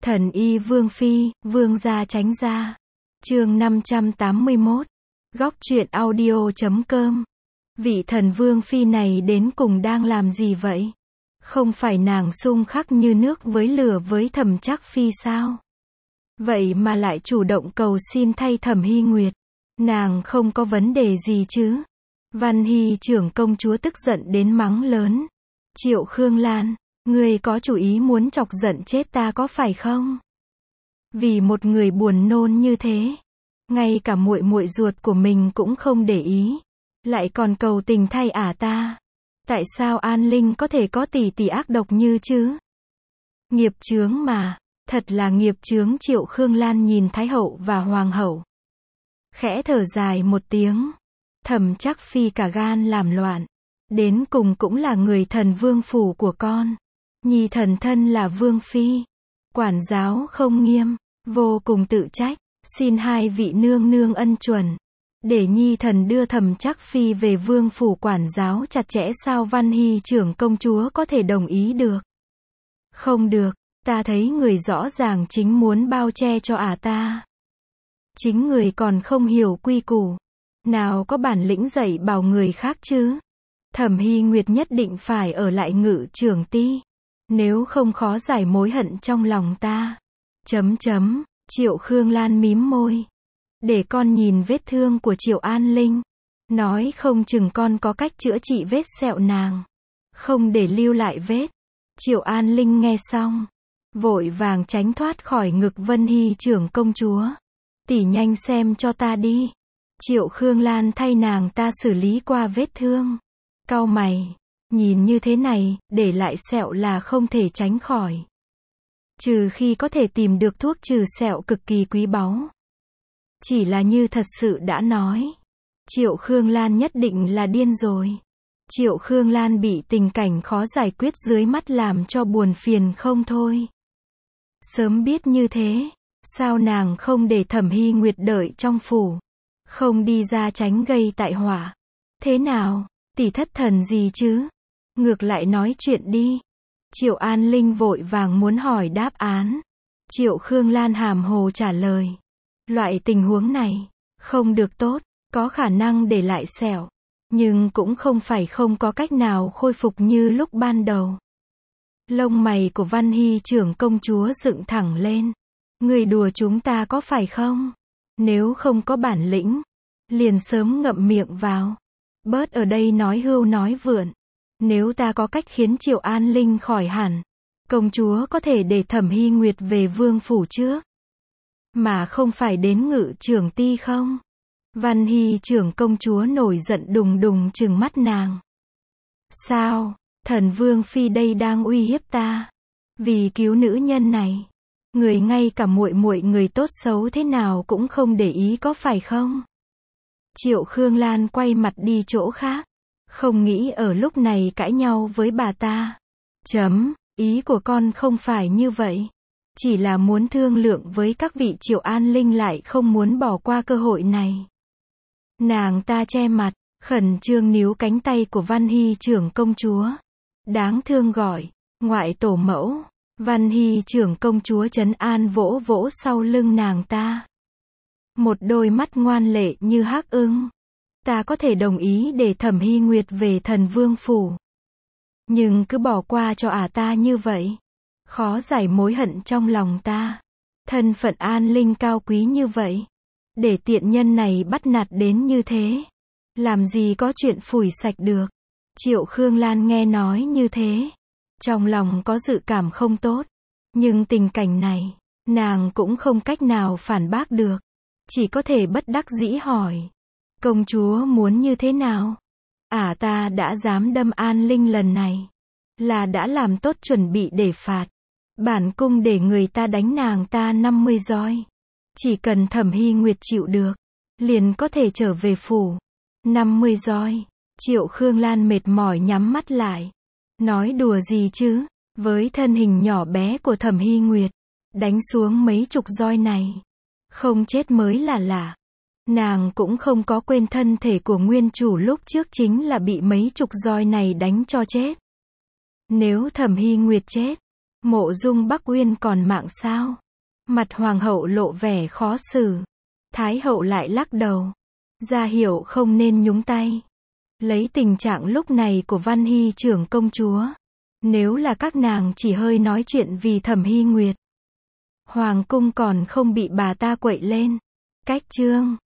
Thần y Vương Phi, Vương gia tránh ra. Chương 581. Góc truyện audio.com. Vị thần Vương Phi này đến cùng đang làm gì vậy? Không phải nàng xung khắc như nước với lửa với Thẩm Trắc Phi sao? Vậy mà lại chủ động cầu xin thay Thẩm Hy Nguyệt. Nàng không có vấn đề gì chứ? Văn Hy trưởng công chúa tức giận đến mắng lớn. Triệu Khương Lan, ngươi có chủ ý muốn chọc giận chết ta có phải không? Vì một người buồn nôn như thế, ngay cả muội muội ruột của mình cũng không để ý, lại còn cầu tình thay ta. Tại sao An Linh có thể có tỷ ác độc như chứ? Nghiệp chướng mà, thật là nghiệp chướng. Triệu Khương Lan nhìn Thái hậu và Hoàng hậu, khẽ thở dài một tiếng. Thẩm Trắc Phi cả gan làm loạn, đến cùng cũng là người thần vương phủ của con. Nhi thần thân là Vương Phi, quản giáo không nghiêm, vô cùng tự trách, xin hai vị nương nương ân chuẩn, để Nhi thần đưa Thẩm Trắc Phi về vương phủ quản giáo chặt chẽ. Sao Văn Hy trưởng công chúa có thể đồng ý được? Không được, ta thấy người rõ ràng chính muốn bao che cho ta. Chính người còn không hiểu quy củ, nào có bản lĩnh dạy bảo người khác chứ? Thẩm Hy Nguyệt nhất định phải ở lại Ngự Trưởng Ti, nếu không khó giải mối hận trong lòng ta. Triệu Khương Lan mím môi. Để con nhìn vết thương của Triệu An Linh, nói không chừng con có cách chữa trị vết sẹo nàng, không để lưu lại vết. Triệu An Linh nghe xong, vội vàng tránh thoát khỏi ngực Vân Hy trưởng công chúa. Tỷ nhanh xem cho ta đi. Triệu Khương Lan thay nàng ta xử lý qua vết thương. Cau mày, nhìn như thế này, để lại sẹo là không thể tránh khỏi. Trừ khi có thể tìm được thuốc trừ sẹo cực kỳ quý báu. Chỉ là như thật sự đã nói, Triệu Khương Lan nhất định là điên rồi. Triệu Khương Lan bị tình cảnh khó giải quyết dưới mắt làm cho buồn phiền không thôi. Sớm biết như thế, sao nàng không để Thẩm Hy Nguyệt đợi trong phủ, không đi ra tránh gây tại họa. Thế nào, tỷ thất thần gì chứ? Ngược lại nói chuyện đi. Triệu An Linh vội vàng muốn hỏi đáp án. Triệu Khương Lan hàm hồ trả lời. Loại tình huống này, không được tốt, có khả năng để lại sẹo, nhưng cũng không phải không có cách nào khôi phục như lúc ban đầu. Lông mày của Văn Hy trưởng công chúa dựng thẳng lên. Người đùa chúng ta có phải không? Nếu không có bản lĩnh, liền sớm ngậm miệng vào. Bớt ở đây nói hưu nói vượn. Nếu ta có cách khiến Triệu An Linh khỏi hẳn, công chúa có thể để Thẩm Hy Nguyệt về vương phủ trước, mà không phải đến Ngự Trưởng Ti không? Văn Hy trưởng công chúa nổi giận đùng đùng trừng mắt nàng. Sao, thần Vương Phi đây đang uy hiếp ta? Vì cứu nữ nhân này, người ngay cả muội muội người tốt xấu thế nào cũng không để ý có phải không? Triệu Khương Lan quay mặt đi chỗ khác, không nghĩ ở lúc này cãi nhau với bà ta. Ý của con không phải như vậy. Chỉ là muốn thương lượng với các vị. Triệu An Linh lại không muốn bỏ qua cơ hội này. Nàng ta che mặt, khẩn trương níu cánh tay của Văn Hy trưởng công chúa. Đáng thương gọi, ngoại tổ mẫu. Văn Hy trưởng công chúa trấn an vỗ vỗ sau lưng nàng ta. Một đôi mắt ngoan lệ như hắc ưng. Ta có thể đồng ý để Thẩm Hy Nguyệt về thần vương phủ, nhưng cứ bỏ qua cho ta như vậy, khó giải mối hận trong lòng ta. Thân phận An Linh cao quý như vậy, để tiện nhân này bắt nạt đến như thế, làm gì có chuyện phủi sạch được. Triệu Khương Lan nghe nói như thế, trong lòng có dự cảm không tốt, nhưng tình cảnh này, nàng cũng không cách nào phản bác được, chỉ có thể bất đắc dĩ hỏi. Công chúa muốn như thế nào? Ta đã dám đâm An Linh lần này, là đã làm tốt chuẩn bị để phạt. Bản cung để người ta đánh nàng ta 50 roi. Chỉ cần Thẩm Hy Nguyệt chịu được, liền có thể trở về phủ. 50 roi. Triệu Khương Lan mệt mỏi nhắm mắt lại. Nói đùa gì chứ? Với thân hình nhỏ bé của Thẩm Hy Nguyệt, đánh xuống mấy chục roi này, không chết mới là lạ. Nàng cũng không có quên thân thể của nguyên chủ lúc trước chính là bị mấy chục roi này đánh cho chết. Nếu Thẩm Hy Nguyệt chết, Mộ Dung Bắc Uyên còn mạng sao? Mặt hoàng hậu lộ vẻ khó xử. Thái hậu lại lắc đầu. Ra hiệu không nên nhúng tay. Lấy tình trạng lúc này của Văn Hy trưởng công chúa. Nếu là các nàng chỉ hơi nói chuyện vì Thẩm Hy Nguyệt. Hoàng cung còn không bị bà ta quậy lên. Cách chương